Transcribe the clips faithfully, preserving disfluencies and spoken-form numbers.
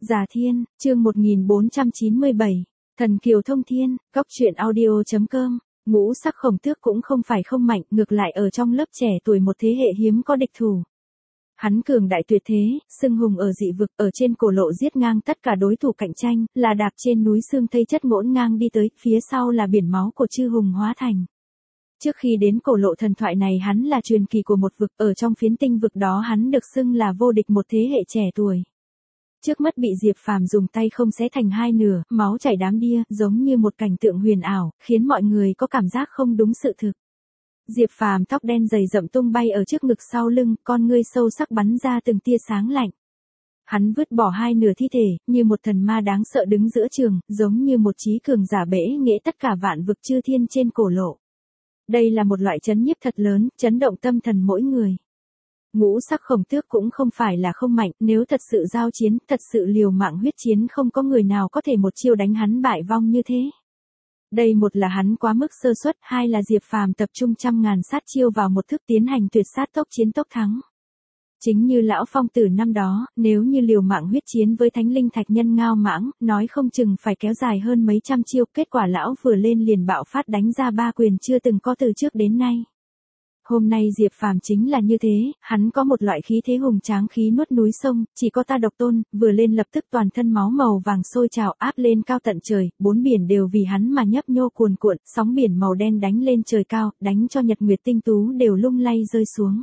Già Thiên, chương một nghìn bốn trăm chín mươi bảy, Thần Kiều Thông Thiên, góc truyện audio chấm com. Ngũ sắc khổng tước cũng không phải không mạnh, ngược lại ở trong lớp trẻ tuổi một thế hệ hiếm có địch thủ. Hắn cường đại tuyệt thế, xưng hùng ở dị vực, ở trên cổ lộ giết ngang tất cả đối thủ cạnh tranh, là đạp trên núi xương thây chất ngổn ngang đi tới, phía sau là biển máu của chư hùng hóa thành. Trước khi đến cổ lộ thần thoại này hắn là truyền kỳ của một vực, ở trong phiến tinh vực đó hắn được xưng là vô địch một thế hệ trẻ tuổi. Trước mắt bị Diệp Phàm dùng tay không xé thành hai nửa, máu chảy đám đia, giống như một cảnh tượng huyền ảo, khiến mọi người có cảm giác không đúng sự thực. Diệp Phàm tóc đen dày rậm tung bay ở trước ngực sau lưng, con ngươi sâu sắc bắn ra từng tia sáng lạnh. Hắn vứt bỏ hai nửa thi thể, như một thần ma đáng sợ đứng giữa trường, giống như một trí cường giả bể nghệ tất cả vạn vực chư thiên trên cổ lộ. Đây là một loại chấn nhiếp thật lớn, chấn động tâm thần mỗi người. Ngũ sắc khổng tước cũng không phải là không mạnh, nếu thật sự giao chiến, thật sự liều mạng huyết chiến không có người nào có thể một chiêu đánh hắn bại vong như thế. Đây một là hắn quá mức sơ suất, hai là Diệp Phàm tập trung trăm ngàn sát chiêu vào một thức tiến hành tuyệt sát tốc chiến tốc thắng. Chính như lão phong tử năm đó, nếu như liều mạng huyết chiến với thánh linh thạch nhân ngao mãng, nói không chừng phải kéo dài hơn mấy trăm chiêu, kết quả lão vừa lên liền bạo phát đánh ra ba quyền chưa từng có từ trước đến nay. Hôm nay Diệp Phàm chính là như thế, hắn có một loại khí thế hùng tráng khí nuốt núi sông, chỉ có ta độc tôn, vừa lên lập tức toàn thân máu màu vàng sôi trào áp lên cao tận trời, bốn biển đều vì hắn mà nhấp nhô cuồn cuộn, sóng biển màu đen đánh lên trời cao, đánh cho nhật nguyệt tinh tú đều lung lay rơi xuống.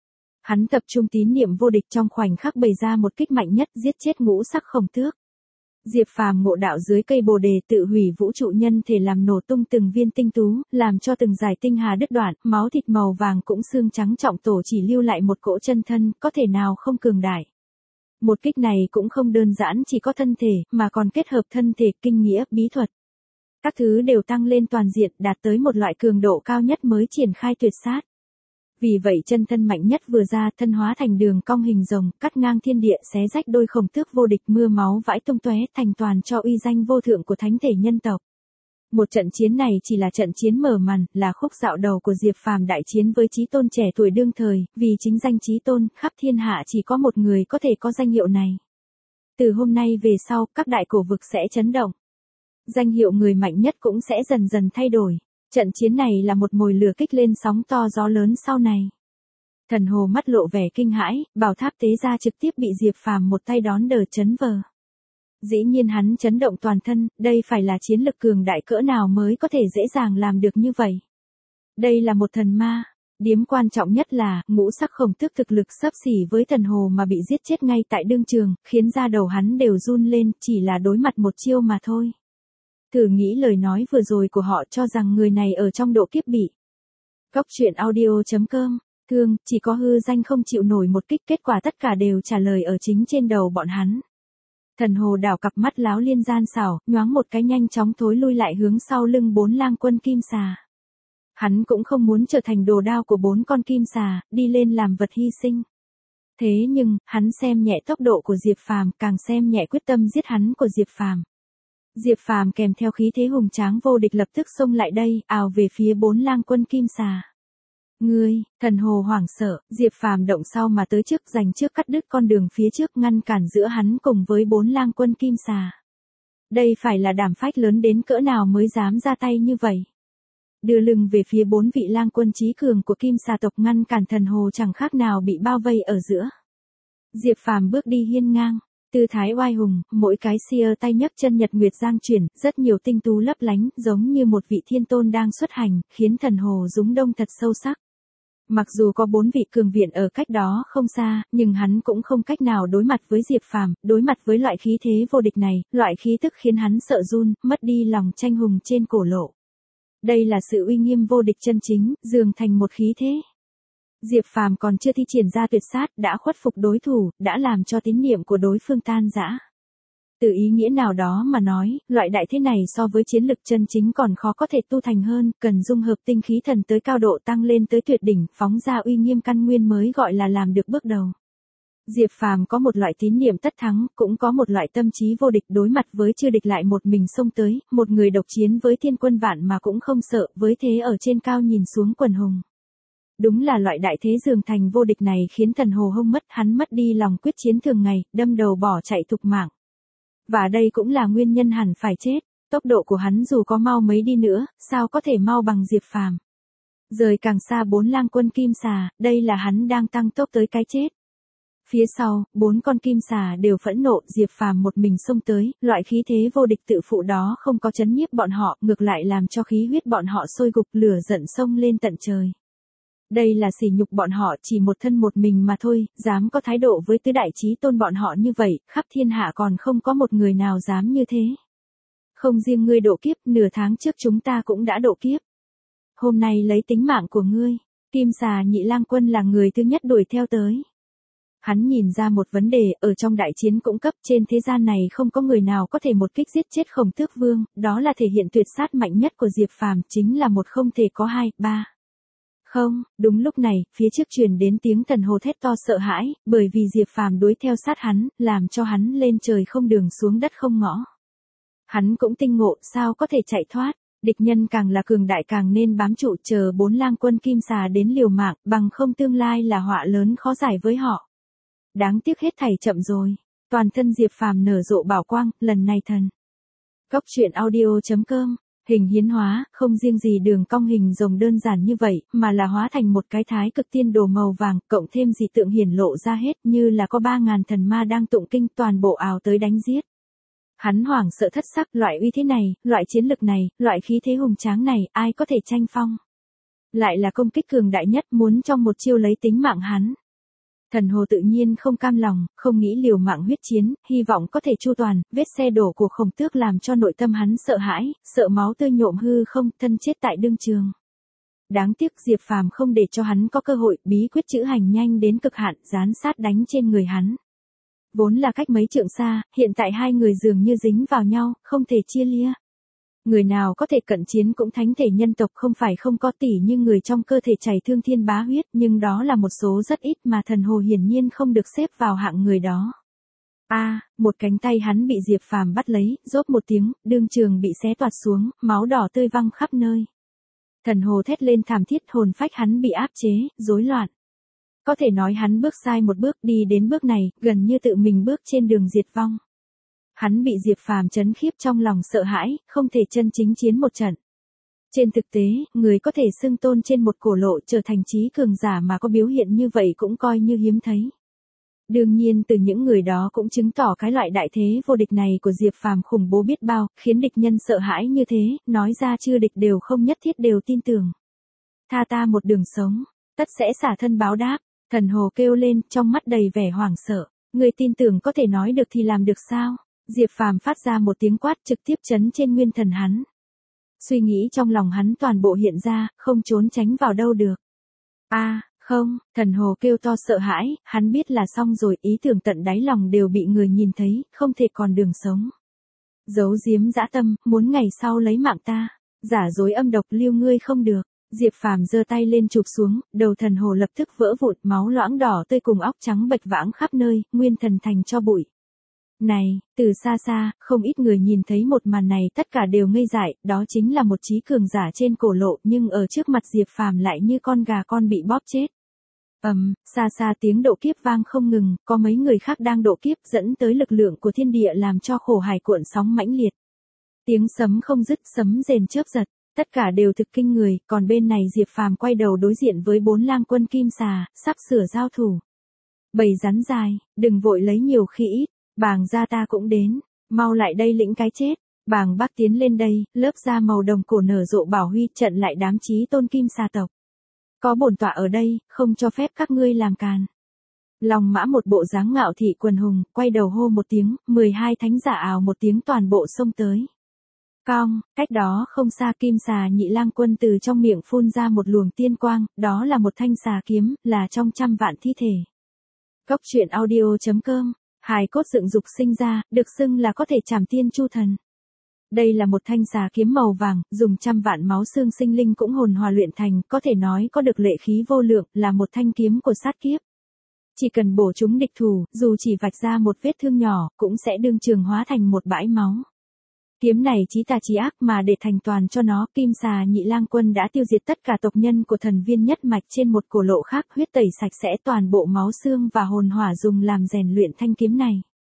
Hắn tập trung tín niệm vô địch trong khoảnh khắc bày ra một kích mạnh nhất giết chết ngũ sắc khổng tước. Diệp Phàm ngộ đạo dưới cây bồ đề tự hủy vũ trụ nhân thể làm nổ tung từng viên tinh tú, làm cho từng dải tinh hà đứt đoạn, máu thịt màu vàng cũng xương trắng trọng tổ chỉ lưu lại một cỗ chân thân, có thể nào không cường đại. Một kích này cũng không đơn giản chỉ có thân thể, mà còn kết hợp thân thể, kinh nghĩa, bí thuật. Các thứ đều tăng lên toàn diện, đạt tới một loại cường độ cao nhất mới triển khai tuyệt sát. Vì vậy chân thân mạnh nhất vừa ra, thân hóa thành đường cong hình rồng, cắt ngang thiên địa, xé rách đôi khổng tước vô địch, mưa máu vãi tung tóe, thành toàn cho uy danh vô thượng của thánh thể nhân tộc. Một trận chiến này chỉ là trận chiến mở màn, là khúc dạo đầu của Diệp Phàm đại chiến với chí tôn trẻ tuổi đương thời, vì chính danh chí tôn, khắp thiên hạ chỉ có một người có thể có danh hiệu này. Từ hôm nay về sau, các đại cổ vực sẽ chấn động. Danh hiệu người mạnh nhất cũng sẽ dần dần thay đổi. Trận chiến này là một mồi lửa kích lên sóng to gió lớn sau này. Thần Hồ mắt lộ vẻ kinh hãi, bảo tháp tế ra trực tiếp bị Diệp Phàm một tay đón đỡ chấn vờ. Dĩ nhiên hắn chấn động toàn thân, đây phải là chiến lực cường đại cỡ nào mới có thể dễ dàng làm được như vậy. Đây là một thần ma. Điểm quan trọng nhất là, ngũ sắc khổng tước thực lực xấp xỉ với Thần Hồ mà bị giết chết ngay tại đương trường, khiến da đầu hắn đều run lên, chỉ là đối mặt một chiêu mà thôi. Thử nghĩ lời nói vừa rồi của họ cho rằng người này ở trong độ kiếp bị. Góc truyện audio chấm com, thương, chỉ có hư danh không chịu nổi một kích, kết quả tất cả đều trả lời ở chính trên đầu bọn hắn. Thần Hồ đảo cặp mắt láo liên gian xảo, nhoáng một cái nhanh chóng thối lui lại hướng sau lưng bốn lang quân kim xà. Hắn cũng không muốn trở thành đồ đao của bốn con kim xà, đi lên làm vật hy sinh. Thế nhưng, hắn xem nhẹ tốc độ của Diệp Phàm, càng xem nhẹ quyết tâm giết hắn của Diệp Phàm. Diệp Phàm kèm theo khí thế hùng tráng vô địch lập tức xông lại đây, ào về phía bốn lang quân kim xà. Ngươi, Thần Hồ hoảng sợ, Diệp Phàm động sau mà tới trước, giành trước cắt đứt con đường phía trước, ngăn cản giữa hắn cùng với bốn lang quân kim xà. Đây phải là đảm phách lớn đến cỡ nào mới dám ra tay như vậy. Đưa lưng về phía bốn vị lang quân trí cường của kim xà tộc, ngăn cản Thần Hồ chẳng khác nào bị bao vây ở giữa. Diệp Phàm bước đi hiên ngang. Tư thái oai hùng, mỗi cái sia tay nhấc chân nhật nguyệt giang chuyển, rất nhiều tinh tú lấp lánh, giống như một vị thiên tôn đang xuất hành, khiến Thần Hồ rúng động thật sâu sắc. Mặc dù có bốn vị cường viện ở cách đó không xa, nhưng hắn cũng không cách nào đối mặt với Diệp Phàm, đối mặt với loại khí thế vô địch này, loại khí tức khiến hắn sợ run, mất đi lòng tranh hùng trên cổ lộ. Đây là sự uy nghiêm vô địch chân chính, dường thành một khí thế. Diệp Phàm còn chưa thi triển ra tuyệt sát, đã khuất phục đối thủ, đã làm cho tín niệm của đối phương tan rã. Từ ý nghĩa nào đó mà nói, loại đại thế này so với chiến lực chân chính còn khó có thể tu thành hơn, cần dung hợp tinh khí thần tới cao độ tăng lên tới tuyệt đỉnh, phóng ra uy nghiêm căn nguyên mới gọi là làm được bước đầu. Diệp Phàm có một loại tín niệm tất thắng, cũng có một loại tâm trí vô địch, đối mặt với chư địch lại một mình xông tới, một người độc chiến với thiên quân vạn mà cũng không sợ, với thế ở trên cao nhìn xuống quần hùng. Đúng là loại đại thế dường thành vô địch này khiến Thần Hồ hông mất, hắn mất đi lòng quyết chiến thường ngày, đâm đầu bỏ chạy thục mạng. Và đây cũng là nguyên nhân hẳn phải chết, tốc độ của hắn dù có mau mấy đi nữa, sao có thể mau bằng Diệp Phàm. Rời càng xa bốn lang quân kim xà, đây là hắn đang tăng tốc tới cái chết. Phía sau, bốn con kim xà đều phẫn nộ, Diệp Phàm một mình xông tới, loại khí thế vô địch tự phụ đó không có chấn nhiếp bọn họ, ngược lại làm cho khí huyết bọn họ sôi gục, lửa giận xông lên tận trời. Đây là sỉ nhục bọn họ, chỉ một thân một mình mà thôi, dám có thái độ với tứ đại chí tôn bọn họ như vậy, khắp thiên hạ còn không có một người nào dám như thế. Không riêng ngươi độ kiếp, nửa tháng trước chúng ta cũng đã độ kiếp. Hôm nay lấy tính mạng của ngươi, kim xà nhị lang quân là người thứ nhất đuổi theo tới. Hắn nhìn ra một vấn đề, ở trong đại chiến cũng cấp, trên thế gian này không có người nào có thể một kích giết chết Khổng Tước Vương, đó là thể hiện tuyệt sát mạnh nhất của Diệp Phàm, chính là một không thể có hai, ba. Không, đúng lúc này, phía trước truyền đến tiếng Thần Hồ thét to sợ hãi, bởi vì Diệp Phàm đuổi theo sát hắn, làm cho hắn lên trời không đường xuống đất không ngõ. Hắn cũng tinh ngộ, sao có thể chạy thoát, địch nhân càng là cường đại càng nên bám trụ, chờ bốn lang quân kim xà đến liều mạng, bằng không tương lai là họa lớn khó giải với họ. Đáng tiếc hết thảy chậm rồi. Toàn thân Diệp Phàm nở rộ bảo quang, lần này thần. Góc truyện audio chấm com, hình hiến hóa, không riêng gì đường cong hình rồng đơn giản như vậy, mà là hóa thành một cái thái cực tiên đồ màu vàng, cộng thêm dị tượng hiển lộ ra hết, như là có ba ngàn thần ma đang tụng kinh, toàn bộ ào tới đánh giết. Hắn hoảng sợ thất sắc, loại uy thế này, loại chiến lực này, loại khí thế hùng tráng này, ai có thể tranh phong. Lại là công kích cường đại nhất, muốn trong một chiêu lấy tính mạng hắn. Thần Hồ tự nhiên không cam lòng, không nghĩ liều mạng huyết chiến, hy vọng có thể chu toàn, vết xe đổ của Khổng Tước làm cho nội tâm hắn sợ hãi, sợ máu tươi nhộm hư không, thân chết tại đương trường. Đáng tiếc Diệp Phàm không để cho hắn có cơ hội, bí quyết chữ hành nhanh đến cực hạn, dán sát đánh trên người hắn. Vốn là cách mấy trượng xa, hiện tại hai người dường như dính vào nhau, không thể chia lia. Người nào có thể cận chiến cũng thánh thể nhân tộc, không phải không có tỷ như người trong cơ thể chảy thương thiên bá huyết, nhưng đó là một số rất ít mà Thần Hồ hiển nhiên không được xếp vào hạng người đó. A, à, một cánh tay hắn bị Diệp Phàm bắt lấy, rốp một tiếng, đương trường bị xé toạc xuống, máu đỏ tươi văng khắp nơi. Thần Hồ thét lên thảm thiết, hồn phách hắn bị áp chế, rối loạn. Có thể nói hắn bước sai một bước, đi đến bước này, gần như tự mình bước trên đường diệt vong. Hắn bị Diệp Phàm chấn khiếp, trong lòng sợ hãi, không thể chân chính chiến một trận. Trên thực tế, người có thể xưng tôn trên một cổ lộ trở thành chí cường giả mà có biểu hiện như vậy cũng coi như hiếm thấy. Đương nhiên từ những người đó cũng chứng tỏ cái loại đại thế vô địch này của Diệp Phàm khủng bố biết bao, khiến địch nhân sợ hãi như thế, nói ra chưa địch đều không nhất thiết đều tin tưởng. Tha ta một đường sống, tất sẽ xả thân báo đáp. Thần Hồ kêu lên, trong mắt đầy vẻ hoảng sợ. Người tin tưởng có thể nói được thì làm được sao? Diệp Phàm phát ra một tiếng quát trực tiếp chấn trên nguyên thần hắn. Suy nghĩ trong lòng hắn toàn bộ hiện ra, không trốn tránh vào đâu được. A, à, không, Thần Hồ kêu to sợ hãi, hắn biết là xong rồi, ý tưởng tận đáy lòng đều bị người nhìn thấy, không thể còn đường sống. Giấu giếm dã tâm, muốn ngày sau lấy mạng ta, giả dối âm độc lưu ngươi không được. Diệp Phàm giơ tay lên chụp xuống, đầu Thần Hồ lập tức vỡ vụn, máu loãng đỏ tươi cùng óc trắng bệch vãng khắp nơi, nguyên thần thành cho bụi. Này, từ xa xa, không ít người nhìn thấy một màn này tất cả đều ngây dại, đó chính là một chí cường giả trên cổ lộ, nhưng ở trước mặt Diệp Phàm lại như con gà con bị bóp chết. Ầm, um, xa xa tiếng độ kiếp vang không ngừng, có mấy người khác đang độ kiếp dẫn tới lực lượng của thiên địa làm cho khổ hải cuộn sóng mãnh liệt. Tiếng sấm không dứt, sấm rền chớp giật. Tất cả đều thực kinh người, còn bên này Diệp Phàm quay đầu đối diện với bốn lang quân kim xà, sắp sửa giao thủ. Bầy rắn dài, đừng vội lấy nhiều khi ít, bàng gia ta cũng đến, mau lại đây lĩnh cái chết. Bàng Bác tiến lên đây, lớp da màu đồng cổ nở rộ bảo huy trận lại đám chí tôn kim xà tộc. Có bổn tọa ở đây, không cho phép các ngươi làm càn. Long Mã một bộ dáng ngạo thị quần hùng, quay đầu hô một tiếng, mười hai thánh giả ào một tiếng toàn bộ xông tới. Cong, cách đó không xa kim xà nhị lang quân từ trong miệng phun ra một luồng tiên quang, đó là một thanh xà kiếm, là trong trăm vạn thi thể. Góc truyện audio chấm com, hài cốt dựng dục sinh ra, được xưng là có thể trảm tiên chu thần. Đây là một thanh xà kiếm màu vàng, dùng trăm vạn máu xương sinh linh cũng hồn hòa luyện thành, có thể nói có được lệ khí vô lượng, là một thanh kiếm của sát kiếp. Chỉ cần bổ trúng địch thủ, dù chỉ vạch ra một vết thương nhỏ, cũng sẽ đương trường hóa thành một bãi máu. Kiếm này chí tà chí ác mà để thành toàn cho nó, kim xà nhị lang quân đã tiêu diệt tất cả tộc nhân của thần viên nhất mạch trên một cổ lộ khác, huyết tẩy sạch sẽ toàn bộ máu xương và hồn hỏa dùng làm rèn luyện thanh kiếm này.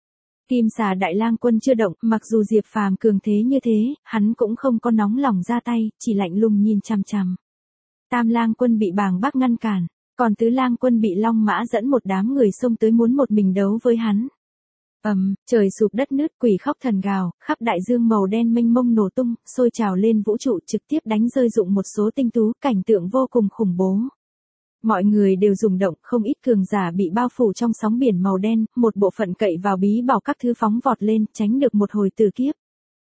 Kim xà Đại Lang Quân chưa động, mặc dù Diệp Phàm cường thế như thế, hắn cũng không có nóng lòng ra tay, chỉ lạnh lùng nhìn chằm chằm. Tam Lang Quân bị Bàng Bác ngăn cản, còn Tứ Lang Quân bị Long Mã dẫn một đám người xông tới muốn một mình đấu với hắn. Ầm, um, trời sụp đất nứt, quỷ khóc thần gào, khắp đại dương màu đen mênh mông nổ tung, sôi trào lên vũ trụ, trực tiếp đánh rơi rụng một số tinh tú, cảnh tượng vô cùng khủng bố. Mọi người đều rung động, không ít cường giả bị bao phủ trong sóng biển màu đen, một bộ phận cậy vào bí bảo các thứ phóng vọt lên, tránh được một hồi tử kiếp.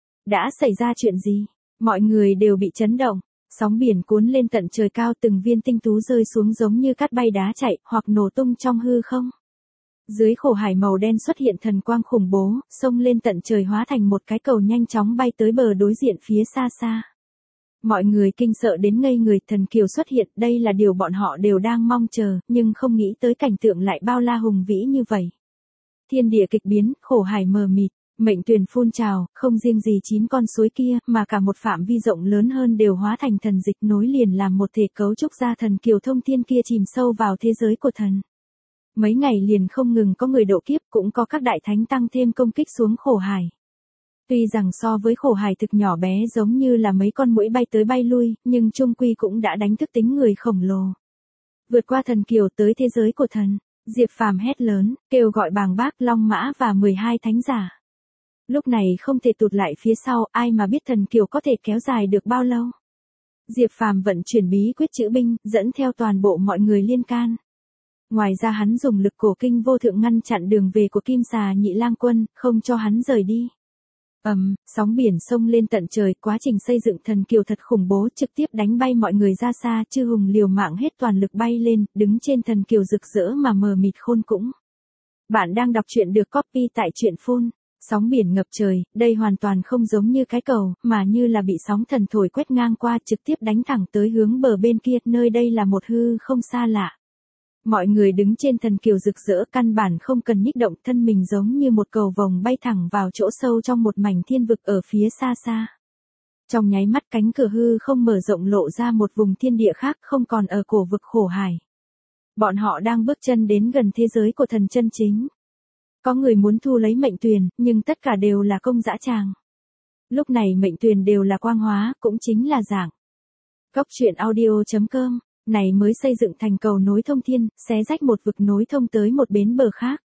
Đã xảy ra chuyện gì? Mọi người đều bị chấn động. Sóng biển cuốn lên tận trời cao, từng viên tinh tú rơi xuống giống như cát bay đá chạy, hoặc nổ tung trong hư không. Dưới khổ hải màu đen xuất hiện thần quang khủng bố, xông lên tận trời hóa thành một cái cầu nhanh chóng bay tới bờ đối diện phía xa xa. Mọi người kinh sợ đến ngây người, thần kiều xuất hiện, đây là điều bọn họ đều đang mong chờ, nhưng không nghĩ tới cảnh tượng lại bao la hùng vĩ như vậy. Thiên địa kịch biến, khổ hải mờ mịt, mệnh tuyền phun trào, không riêng gì chín con suối kia, mà cả một phạm vi rộng lớn hơn đều hóa thành thần dịch nối liền làm một thể cấu trúc ra thần kiều thông thiên kia chìm sâu vào thế giới của thần. Mấy ngày liền không ngừng có người độ kiếp, cũng có các đại thánh tăng thêm công kích xuống khổ hải. Tuy rằng so với khổ hải thực nhỏ bé giống như là mấy con muỗi bay tới bay lui, nhưng chung quy cũng đã đánh thức tính người khổng lồ. Vượt qua thần kiều tới thế giới của thần, Diệp Phàm hét lớn, kêu gọi Bàng Bác, Long Mã và mười hai thánh giả. Lúc này không thể tụt lại phía sau, ai mà biết thần kiều có thể kéo dài được bao lâu. Diệp Phàm vận chuyển bí quyết trữ binh, dẫn theo toàn bộ mọi người liên can. Ngoài ra hắn dùng lực cổ kinh vô thượng ngăn chặn đường về của Kim xà Nhị Lang Quân, không cho hắn rời đi. Ầm, um, sóng biển sông lên tận trời, quá trình xây dựng thần kiều thật khủng bố, trực tiếp đánh bay mọi người ra xa, Chư Hùng liều mạng hết toàn lực bay lên, đứng trên thần kiều rực rỡ mà mờ mịt khôn cũng. Bạn đang đọc truyện được copy tại truyện phun. Sóng biển ngập trời, đây hoàn toàn không giống như cái cầu, mà như là bị sóng thần thổi quét ngang qua, trực tiếp đánh thẳng tới hướng bờ bên kia, nơi đây là một hư không xa lạ. Mọi người đứng trên thần kiều rực rỡ, căn bản không cần nhích động, thân mình giống như một cầu vồng bay thẳng vào chỗ sâu trong một mảnh thiên vực ở phía xa xa. Trong nháy mắt cánh cửa hư không mở rộng lộ ra một vùng thiên địa khác, không còn ở cổ vực khổ hải. Bọn họ đang bước chân đến gần thế giới của thần chân chính. Có người muốn thu lấy mệnh tuyền, nhưng tất cả đều là công dã tràng. Lúc này mệnh tuyền đều là quang hóa, cũng chính là dạng. Góc truyện audio chấm com, này mới xây dựng thành cầu nối thông thiên, xé rách một vực nối thông tới một bến bờ khác.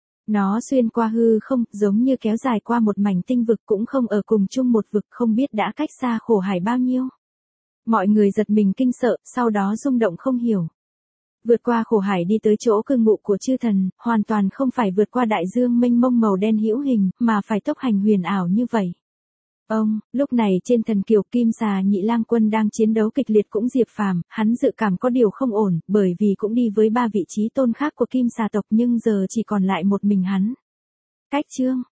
Nó xuyên qua hư không, giống như kéo dài qua một mảnh tinh vực, cũng không ở cùng chung một vực, không biết đã cách xa khổ hải bao nhiêu. Mọi người giật mình kinh sợ, sau đó rung động không hiểu. Vượt qua khổ hải đi tới chỗ cư ngụ của chư thần, hoàn toàn không phải vượt qua đại dương mênh mông màu đen hữu hình, mà phải tốc hành huyền ảo như vậy. Ông, lúc này trên thần kiều Kim xà Nhị Lang Quân đang chiến đấu kịch liệt cũng Diệp Phàm, hắn dự cảm có điều không ổn, bởi vì cũng đi với ba vị trí tôn khác của Kim xà tộc nhưng giờ chỉ còn lại một mình hắn. Cách chương,